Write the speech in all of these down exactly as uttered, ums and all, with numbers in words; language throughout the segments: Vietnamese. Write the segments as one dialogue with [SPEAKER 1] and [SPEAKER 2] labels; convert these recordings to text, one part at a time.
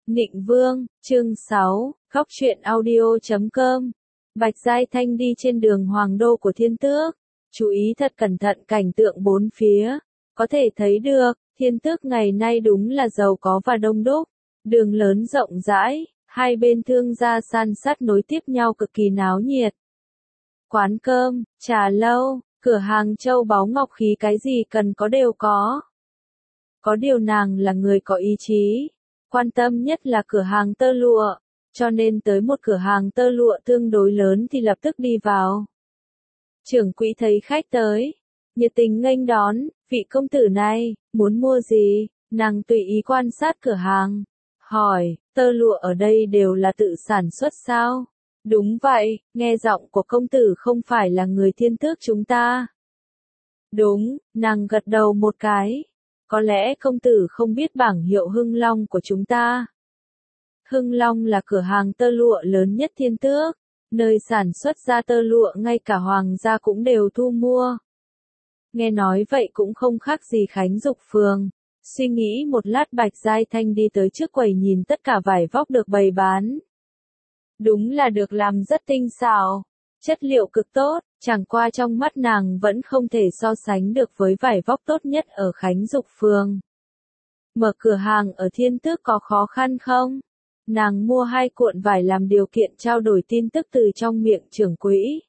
[SPEAKER 1] Nịnh Vương, chương sáu, Góc truyện audio chấm com. Bạch Giai Thanh đi trên đường Hoàng Đô của Thiên Tước, chú ý thật cẩn thận cảnh tượng bốn phía, có thể thấy được, Thiên Tước ngày nay đúng là giàu có và đông đúc, đường lớn rộng rãi, hai bên thương gia san sát nối tiếp nhau cực kỳ náo nhiệt. Quán cơm, trà lâu, cửa hàng châu báu ngọc khí cái gì cần có đều có. Có điều nàng là người có ý chí, quan tâm nhất là cửa hàng tơ lụa, cho nên tới một cửa hàng tơ lụa tương đối lớn thì lập tức đi vào. Trưởng quỹ thấy khách tới, nhiệt tình nghênh đón, vị công tử này, muốn mua gì? Nàng tùy ý quan sát cửa hàng, hỏi, tơ lụa ở đây đều là tự sản xuất sao? Đúng vậy, nghe giọng của công tử không phải là người Thiên Tước chúng ta. Đúng, nàng gật đầu một cái. Có lẽ công tử không biết bảng hiệu Hưng Long của chúng ta. Hưng Long là cửa hàng tơ lụa lớn nhất Thiên Tước, nơi sản xuất ra tơ lụa ngay cả hoàng gia cũng đều thu mua. Nghe nói vậy cũng không khác gì Khánh Dục Phường. Suy nghĩ một lát Bạch Giai Thanh đi tới trước quầy nhìn tất cả vải vóc được bày bán. Đúng là được làm rất tinh xảo, chất liệu cực tốt, chẳng qua trong mắt nàng vẫn không thể so sánh được với vải vóc tốt nhất ở Khánh Dục Phường. Mở cửa hàng ở Thiên Tước có khó khăn không? Nàng mua hai cuộn vải làm điều kiện trao đổi tin tức từ trong miệng trưởng quỹ.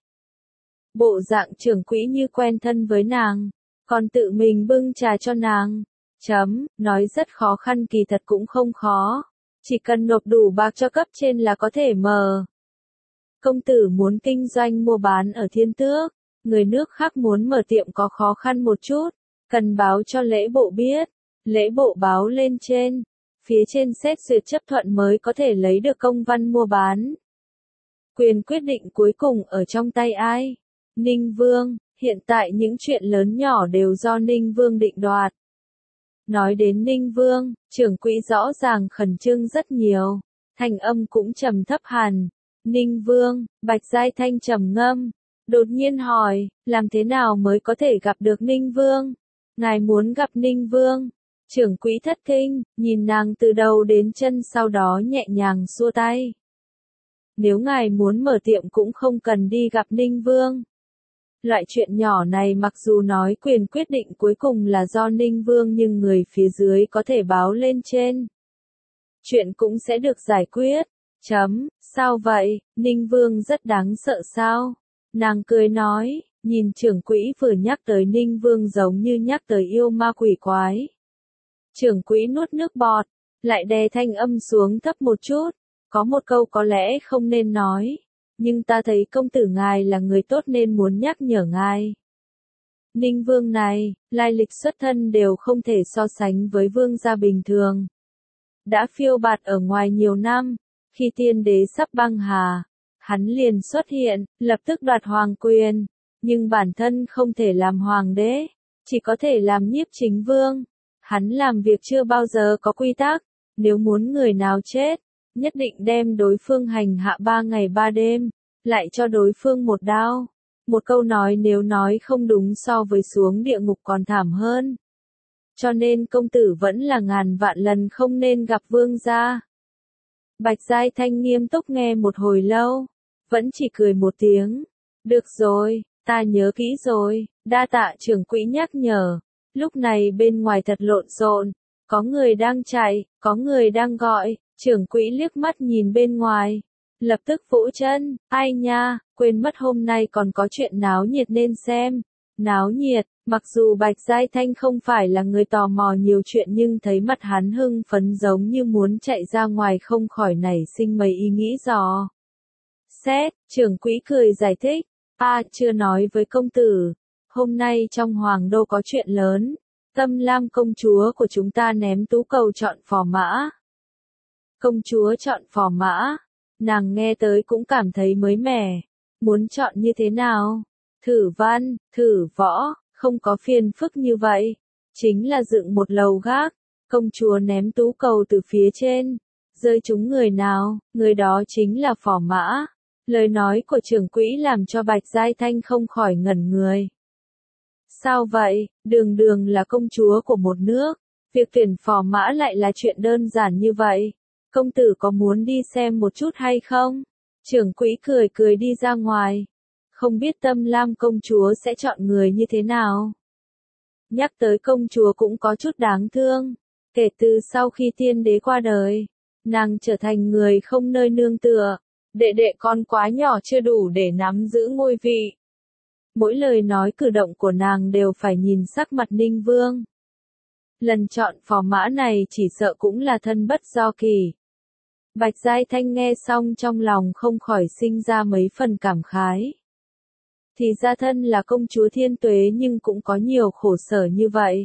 [SPEAKER 1] Bộ dạng trưởng quỹ như quen thân với nàng, còn tự mình bưng trà cho nàng. Chấm, nói rất khó khăn kỳ thật cũng không khó. Chỉ cần nộp đủ bạc cho cấp trên là có thể mở. Công tử muốn kinh doanh mua bán ở Thiên Tước, người nước khác muốn mở tiệm có khó khăn một chút, cần báo cho lễ bộ biết, lễ bộ báo lên trên, phía trên xét duyệt chấp thuận mới có thể lấy được công văn mua bán. Quyền quyết định cuối cùng ở trong tay ai? Ninh Vương, hiện tại những chuyện lớn nhỏ đều do Ninh Vương định đoạt. Nói đến Ninh Vương, trưởng quỹ rõ ràng khẩn trương rất nhiều, thành âm cũng trầm thấp hẳn. Ninh Vương, Bạch Giai Thanh trầm ngâm, đột nhiên hỏi, làm thế nào mới có thể gặp được Ninh Vương? Ngài muốn gặp Ninh Vương? Trưởng quỹ thất kinh, nhìn nàng từ đầu đến chân sau đó nhẹ nhàng xua tay. Nếu ngài muốn mở tiệm cũng không cần đi gặp Ninh Vương. Loại chuyện nhỏ này mặc dù nói quyền quyết định cuối cùng là do Ninh Vương nhưng người phía dưới có thể báo lên trên. Chuyện cũng sẽ được giải quyết. Chấm, sao vậy, Ninh Vương rất đáng sợ sao? Nàng cười nói, nhìn trưởng quỹ vừa nhắc tới Ninh Vương giống như nhắc tới yêu ma quỷ quái. Trưởng quỹ nuốt nước bọt, lại đè thanh âm xuống thấp một chút, có một câu có lẽ không nên nói, nhưng ta thấy công tử ngài là người tốt nên muốn nhắc nhở ngài. Ninh Vương này, lai lịch xuất thân đều không thể so sánh với vương gia bình thường. Đã phiêu bạt ở ngoài nhiều năm. Khi tiên đế sắp băng hà, hắn liền xuất hiện, lập tức đoạt hoàng quyền, nhưng bản thân không thể làm hoàng đế, chỉ có thể làm nhiếp chính vương. Hắn làm việc chưa bao giờ có quy tắc, nếu muốn người nào chết, nhất định đem đối phương hành hạ ba ngày ba đêm, lại cho đối phương một đao. Một câu nói nếu nói không đúng so với xuống địa ngục còn thảm hơn. Cho nên công tử vẫn là ngàn vạn lần không nên gặp vương gia. Bạch Giai Thanh nghiêm túc nghe một hồi lâu, vẫn chỉ cười một tiếng. Được rồi, ta nhớ kỹ rồi, đa tạ trưởng quỹ nhắc nhở. Lúc này bên ngoài thật lộn xộn, có người đang chạy, có người đang gọi, trưởng quỹ liếc mắt nhìn bên ngoài. Lập tức vỗ chân, ai nha, quên mất hôm nay còn có chuyện náo nhiệt nên xem. Náo nhiệt, mặc dù Bạch Giai Thanh không phải là người tò mò nhiều chuyện nhưng thấy mặt hắn hưng phấn giống như muốn chạy ra ngoài không khỏi nảy sinh mấy ý nghĩ dò. Xét, trưởng quỹ cười giải thích, a chưa nói với công tử, hôm nay trong Hoàng Đô có chuyện lớn, Tâm Lam công chúa của chúng ta ném tú cầu chọn phò mã. Công chúa chọn phò mã, nàng nghe tới cũng cảm thấy mới mẻ, muốn chọn như thế nào? Thử văn, thử võ, không có phiền phức như vậy. Chính là dựng một lầu gác, công chúa ném tú cầu từ phía trên, rơi trúng người nào, người đó chính là phò mã. Lời nói của trưởng quỹ làm cho Bạch Giai Thanh không khỏi ngẩn người. Sao vậy, đường đường là công chúa của một nước, việc tuyển phò mã lại là chuyện đơn giản như vậy. công tử có muốn đi xem một chút hay không? Trưởng quỹ cười cười đi ra ngoài. Không biết Tâm Lam công chúa sẽ chọn người như thế nào? Nhắc tới công chúa cũng có chút đáng thương. Kể từ sau khi tiên đế qua đời, nàng trở thành người không nơi nương tựa. Đệ đệ con quá nhỏ chưa đủ để nắm giữ ngôi vị. Mỗi lời nói cử động của nàng đều phải nhìn sắc mặt Ninh Vương. Lần chọn phò mã này chỉ sợ cũng là thân bất do kỳ. Bạch Giai Thanh nghe xong trong lòng không khỏi sinh ra mấy phần cảm khái. Thì ra thân là công chúa thiên tuế nhưng cũng có nhiều khổ sở như vậy.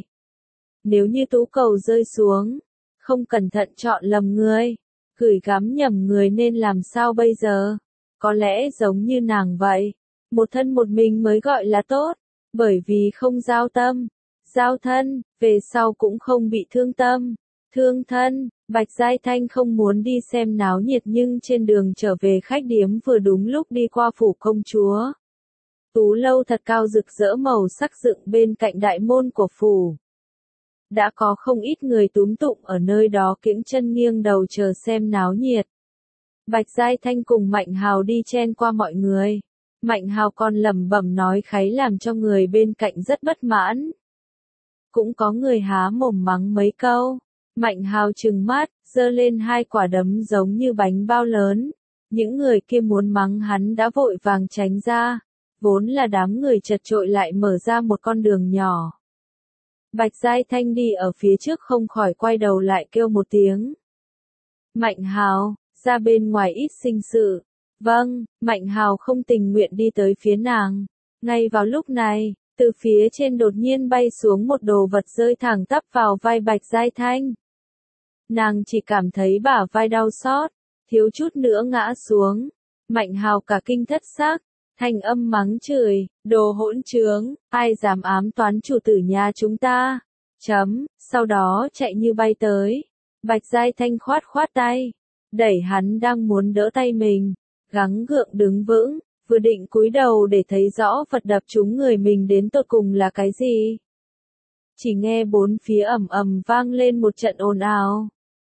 [SPEAKER 1] Nếu như tú cầu rơi xuống, không cẩn thận chọn lầm người, gửi gắm nhầm người nên làm sao bây giờ? Có lẽ giống như nàng vậy, một thân một mình mới gọi là tốt, bởi vì không giao tâm, giao thân, về sau cũng không bị thương tâm, thương thân. Bạch Giai Thanh không muốn đi xem náo nhiệt nhưng trên đường trở về khách điếm vừa đúng lúc đi qua phủ công chúa. Tú lâu thật cao rực rỡ màu sắc dựng bên cạnh đại môn của phủ. Đã có không ít người túm tụm ở nơi đó kiễng chân nghiêng đầu chờ xem náo nhiệt. Bạch Giai Thanh cùng Mạnh Hào đi chen qua mọi người. Mạnh Hào còn lẩm bẩm nói kháy làm cho người bên cạnh rất bất mãn. Cũng có người há mồm mắng mấy câu. Mạnh Hào trừng mắt, giơ lên hai quả đấm giống như bánh bao lớn. Những người kia muốn mắng hắn đã vội vàng tránh ra. Vốn là đám người chật chội lại mở ra một con đường nhỏ. Bạch Giai Thanh đi ở phía trước không khỏi quay đầu lại kêu một tiếng. Mạnh Hào, ra bên ngoài ít sinh sự. Vâng, Mạnh Hào không tình nguyện đi tới phía nàng. Ngay vào lúc này, từ phía trên đột nhiên bay xuống một đồ vật rơi thẳng tắp vào vai Bạch Giai Thanh. Nàng chỉ cảm thấy bả vai đau xót, thiếu chút nữa ngã xuống. Mạnh Hào cả kinh thất xác, thanh âm mắng chửi, đồ hỗn trướng, ai dám ám toán chủ tử nhà chúng ta. Chấm, sau đó chạy như bay tới. Bạch Giai Thanh khoát khoát tay, đẩy hắn đang muốn đỡ tay mình, gắng gượng đứng vững, vừa định cúi đầu để thấy rõ vật đập trúng người mình đến tột cùng là cái gì. Chỉ nghe bốn phía ầm ầm vang lên một trận ồn ào.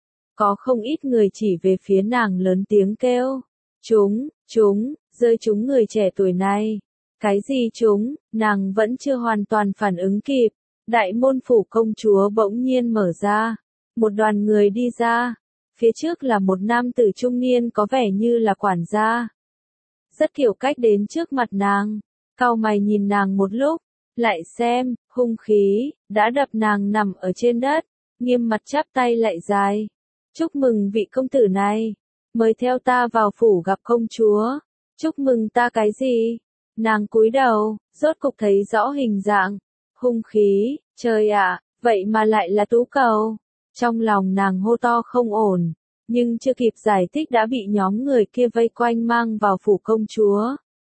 [SPEAKER 1] Có không ít người chỉ về phía nàng lớn tiếng kêu. Chúng, chúng, rơi chúng người trẻ tuổi này. Cái gì chúng, nàng vẫn chưa hoàn toàn phản ứng kịp. Đại môn phủ công chúa bỗng nhiên mở ra. Một đoàn người đi ra. Phía trước là một nam tử trung niên có vẻ như là quản gia. Rất kiểu cách đến trước mặt nàng. Cau mày nhìn nàng một lúc. Lại xem, hung khí, đã đập nàng nằm ở trên đất. Nghiêm mặt chắp tay lại dài. Chúc mừng vị công tử này. Mời theo ta vào phủ gặp công chúa. Chúc mừng ta cái gì? Nàng cúi đầu, rốt cục thấy rõ hình dạng. Hung khí, trời ạ, vậy mà lại là tú cầu. Trong lòng nàng hô to không ổn, nhưng chưa kịp giải thích đã bị nhóm người kia vây quanh mang vào phủ công chúa.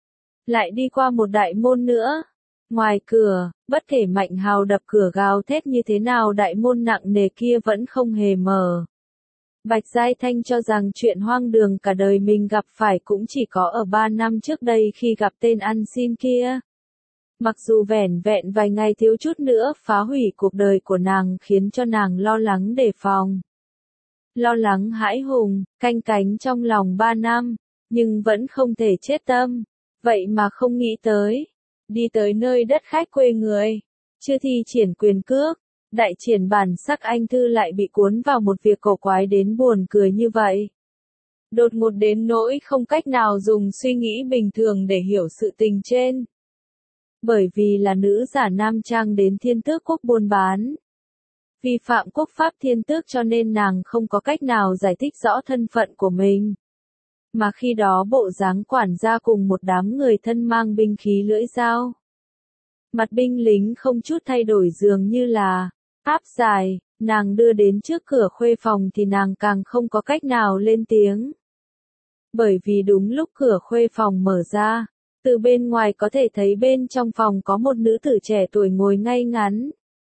[SPEAKER 1] Lại đi qua một đại môn nữa. Ngoài cửa, bất kể Mạnh Hào đập cửa gào thét như thế nào đại môn nặng nề kia vẫn không hề mở. Bạch Giai Thanh cho rằng chuyện hoang đường cả đời mình gặp phải cũng chỉ có ở ba năm trước đây khi gặp tên ăn xin kia. Mặc dù vẻn vẹn vài ngày thiếu chút nữa phá hủy cuộc đời của nàng khiến cho nàng lo lắng đề phòng. Lo lắng hãi hùng, canh cánh trong lòng ba năm, nhưng vẫn không thể chết tâm. Vậy mà không nghĩ tới, đi tới nơi đất khách quê người, chưa thi triển quyền cước, đại triển bản sắc anh thư lại bị cuốn vào một việc cổ quái đến buồn cười như vậy. Đột ngột đến nỗi không cách nào dùng suy nghĩ bình thường để hiểu sự tình trên. Bởi vì là nữ giả nam trang đến Thiên Tước quốc buôn bán. Vi phạm quốc pháp Thiên Tước cho nên nàng không có cách nào giải thích rõ thân phận của mình. Mà khi đó bộ dáng quản gia cùng một đám người thân mang binh khí lưỡi dao. Mặt binh lính không chút thay đổi dường như là áp dài, nàng đưa đến trước cửa khuê phòng thì nàng càng không có cách nào lên tiếng. Bởi vì đúng lúc cửa khuê phòng mở ra, từ bên ngoài có thể thấy bên trong phòng có một nữ tử trẻ tuổi ngồi ngay ngắn.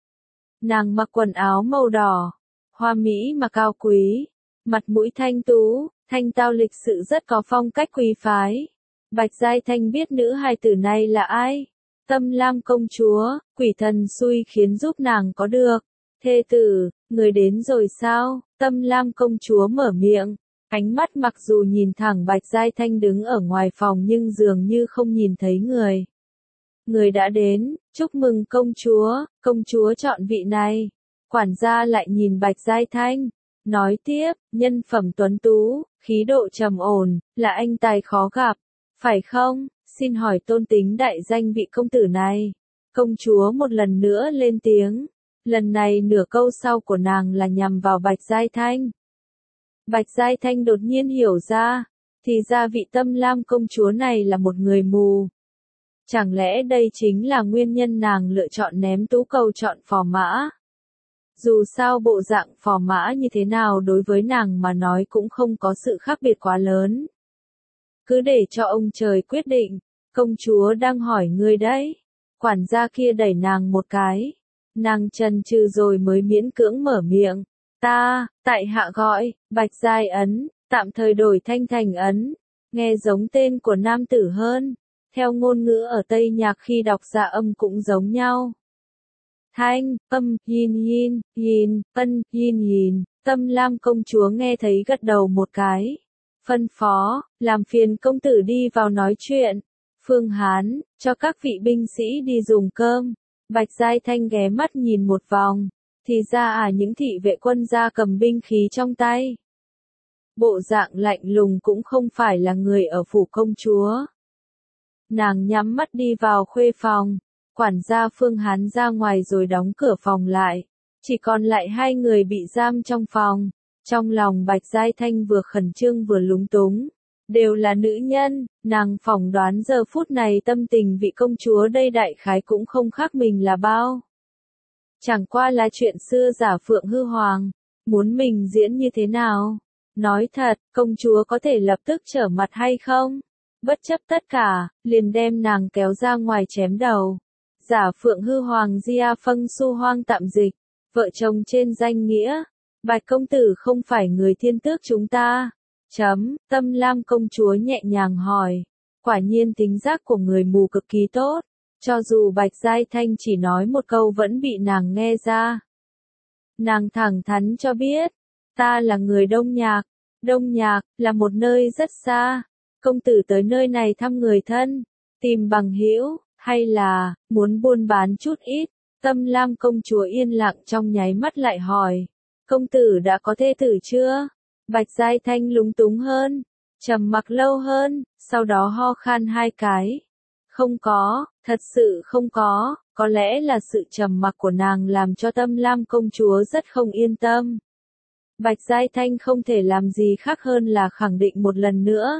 [SPEAKER 1] Nàng mặc quần áo màu đỏ, hoa mỹ mà cao quý, mặt mũi thanh tú, thanh tao lịch sự rất có phong cách quý phái. Bạch Giai Thanh biết nữ hài tử này là ai? Tâm Lam công chúa, quỷ thần xui khiến giúp nàng có được. Thê tử, người đến rồi sao? Tâm Lam công chúa mở miệng. Ánh mắt mặc dù nhìn thẳng Bạch Giai Thanh đứng ở ngoài phòng nhưng dường như không nhìn thấy người. Người đã đến, chúc mừng công chúa, công chúa chọn vị này. Quản gia lại nhìn Bạch Giai Thanh, nói tiếp, nhân phẩm tuấn tú, khí độ trầm ổn, là anh tài khó gặp, phải không? Xin hỏi tôn tính đại danh vị công tử này. Công chúa một lần nữa lên tiếng, lần này nửa câu sau của nàng là nhằm vào Bạch Giai Thanh. Bạch Giai Thanh đột nhiên hiểu ra, thì ra vị Tâm Lam công chúa này là một người mù. Chẳng lẽ đây chính là nguyên nhân nàng lựa chọn ném tú cầu chọn phò mã? Dù sao bộ dạng phò mã như thế nào đối với nàng mà nói cũng không có sự khác biệt quá lớn. Cứ để cho ông trời quyết định, công chúa đang hỏi ngươi đấy. Quản gia kia đẩy nàng một cái. Nàng chần chừ rồi mới miễn cưỡng mở miệng. Ta, tại hạ gọi, Bạch Giai Ấn, tạm thời đổi thanh thành Ấn. Nghe giống tên của nam tử hơn. Theo ngôn ngữ ở Tây Nhạc khi đọc ra âm cũng giống nhau. Thanh, âm, yin yin, yin, ân, yin yin. Tâm Lam công chúa nghe thấy gật đầu một cái. Phân phó, làm phiền công tử đi vào nói chuyện. Phương Hán, cho các vị binh sĩ đi dùng cơm. Bạch Giai Thanh ghé mắt nhìn một vòng. Thì ra à những thị vệ quân gia cầm binh khí trong tay. Bộ dạng lạnh lùng cũng không phải là người ở phủ công chúa. Nàng nhắm mắt đi vào khuê phòng. Quản gia Phương Hán ra ngoài rồi đóng cửa phòng lại. Chỉ còn lại hai người bị giam trong phòng. Trong lòng Bạch Giai Thanh vừa khẩn trương vừa lúng túng. Đều là nữ nhân, nàng phỏng đoán giờ phút này tâm tình vị công chúa đây đại khái cũng không khác mình là bao. Chẳng qua là chuyện xưa giả phượng hư hoàng, muốn mình diễn như thế nào? Nói thật, công chúa có thể lập tức trở mặt hay không? Bất chấp tất cả, liền đem nàng kéo ra ngoài chém đầu. Giả phượng hư hoàng Gia Phâng Su Hoang tạm dịch, vợ chồng trên danh nghĩa. Bạch công tử không phải người thiên tước chúng ta. Chấm, Tâm Lam công chúa nhẹ nhàng hỏi. Quả nhiên tính giác của người mù cực kỳ tốt. Cho dù Bạch Giai Thanh chỉ nói một câu vẫn bị nàng nghe ra. Nàng thẳng thắn cho biết. Ta là người Đông Nhạc. Đông Nhạc, là một nơi rất xa. Công tử tới nơi này thăm người thân. Tìm bằng hữu, hay là, muốn buôn bán chút ít. Tâm Lam công chúa yên lặng trong nháy mắt lại hỏi. Công tử đã có thê tử chưa? Bạch Giai Thanh lúng túng hơn, trầm mặc lâu hơn, sau đó ho khan hai cái. Không có, thật sự không có, có lẽ là sự trầm mặc của nàng làm cho Tâm Lam công chúa rất không yên tâm. Bạch Giai Thanh không thể làm gì khác hơn là khẳng định một lần nữa.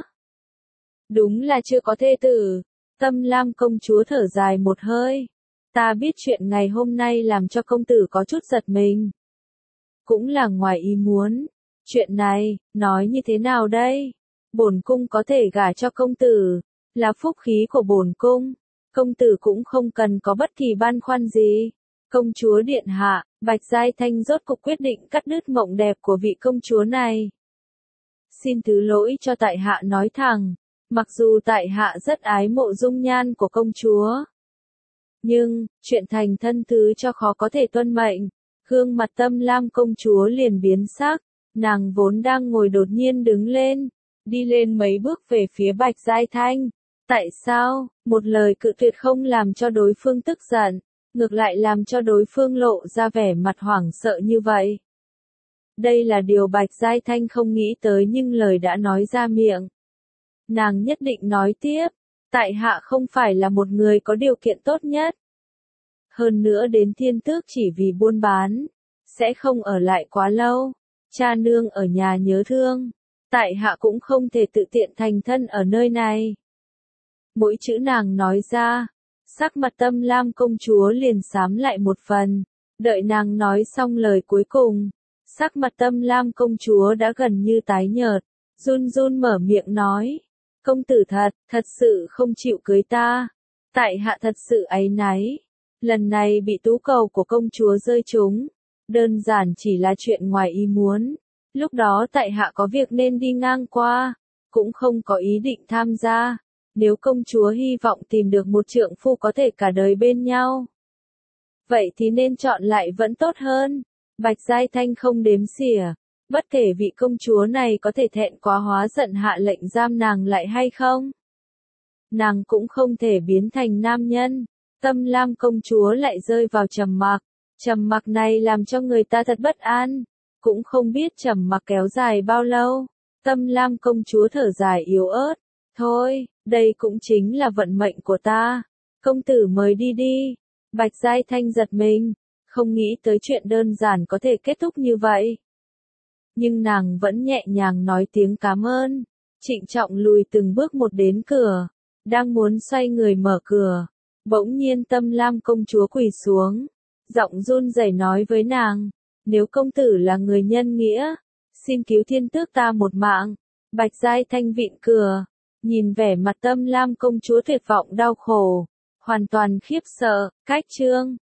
[SPEAKER 1] Đúng là chưa có thê tử. Tâm Lam công chúa thở dài một hơi. Ta biết chuyện ngày hôm nay làm cho công tử có chút giật mình. Cũng là ngoài ý muốn. Chuyện này, nói như thế nào đây? Bổn cung có thể gả cho công tử, là phúc khí của bổn cung. Công tử cũng không cần có bất kỳ băn khoăn gì. Công chúa điện hạ, Bạch Giai Thanh rốt cục quyết định cắt đứt mộng đẹp của vị công chúa này. Xin thứ lỗi cho tại hạ nói thẳng, mặc dù tại hạ rất ái mộ dung nhan của công chúa. Nhưng, chuyện thành thân thứ cho khó có thể tuân mệnh. Gương mặt Tâm Lam công chúa liền biến sắc. Nàng vốn đang ngồi đột nhiên đứng lên, đi lên mấy bước về phía Bạch Giai Thanh. Tại sao, một lời cự tuyệt không làm cho đối phương tức giận, ngược lại làm cho đối phương lộ ra vẻ mặt hoảng sợ như vậy? Đây là điều Bạch Giai Thanh không nghĩ tới nhưng lời đã nói ra miệng. Nàng nhất định nói tiếp, tại hạ không phải là một người có điều kiện tốt nhất. Hơn nữa đến thiên tước chỉ vì buôn bán, sẽ không ở lại quá lâu. Cha nương ở nhà nhớ thương, tại hạ cũng không thể tự tiện thành thân ở nơi này. Mỗi chữ nàng nói ra, sắc mặt Tâm Lam công chúa liền xám lại một phần. Đợi nàng nói xong lời cuối cùng, sắc mặt Tâm Lam công chúa đã gần như tái nhợt, run run mở miệng nói. Công tử thật, thật sự không chịu cưới ta. Tại hạ thật sự áy náy. Lần này bị tú cầu của công chúa rơi trúng. Đơn giản chỉ là chuyện ngoài ý muốn. Lúc đó tại hạ có việc nên đi ngang qua, cũng không có ý định tham gia. Nếu công chúa hy vọng tìm được một trượng phu có thể cả đời bên nhau, vậy thì nên chọn lại vẫn tốt hơn. Bạch Giai Thanh không đếm xỉa, bất kể vị công chúa này có thể thẹn quá hóa giận hạ lệnh giam nàng lại hay không. Nàng cũng không thể biến thành nam nhân. Tâm Lam công chúa lại rơi vào trầm mặc. Trầm mặc này làm cho người ta thật bất an. Cũng không biết trầm mặc kéo dài bao lâu. Tâm Lam công chúa thở dài yếu ớt. Thôi, đây cũng chính là vận mệnh của ta. Công tử mời đi đi. Bạch Giai Thanh giật mình. Không nghĩ tới chuyện đơn giản có thể kết thúc như vậy. Nhưng nàng vẫn nhẹ nhàng nói tiếng cảm ơn. Trịnh trọng lùi từng bước một đến cửa. Đang muốn xoay người mở cửa. Bỗng nhiên Tâm Lam công chúa quỳ xuống. Giọng run rẩy nói với nàng. Nếu công tử là người nhân nghĩa, xin cứu thiên tước ta một mạng. Bạch Giai Thanh vịn cửa. Nhìn vẻ mặt Tâm Lam công chúa tuyệt vọng đau khổ. Hoàn toàn khiếp sợ. Cách chương.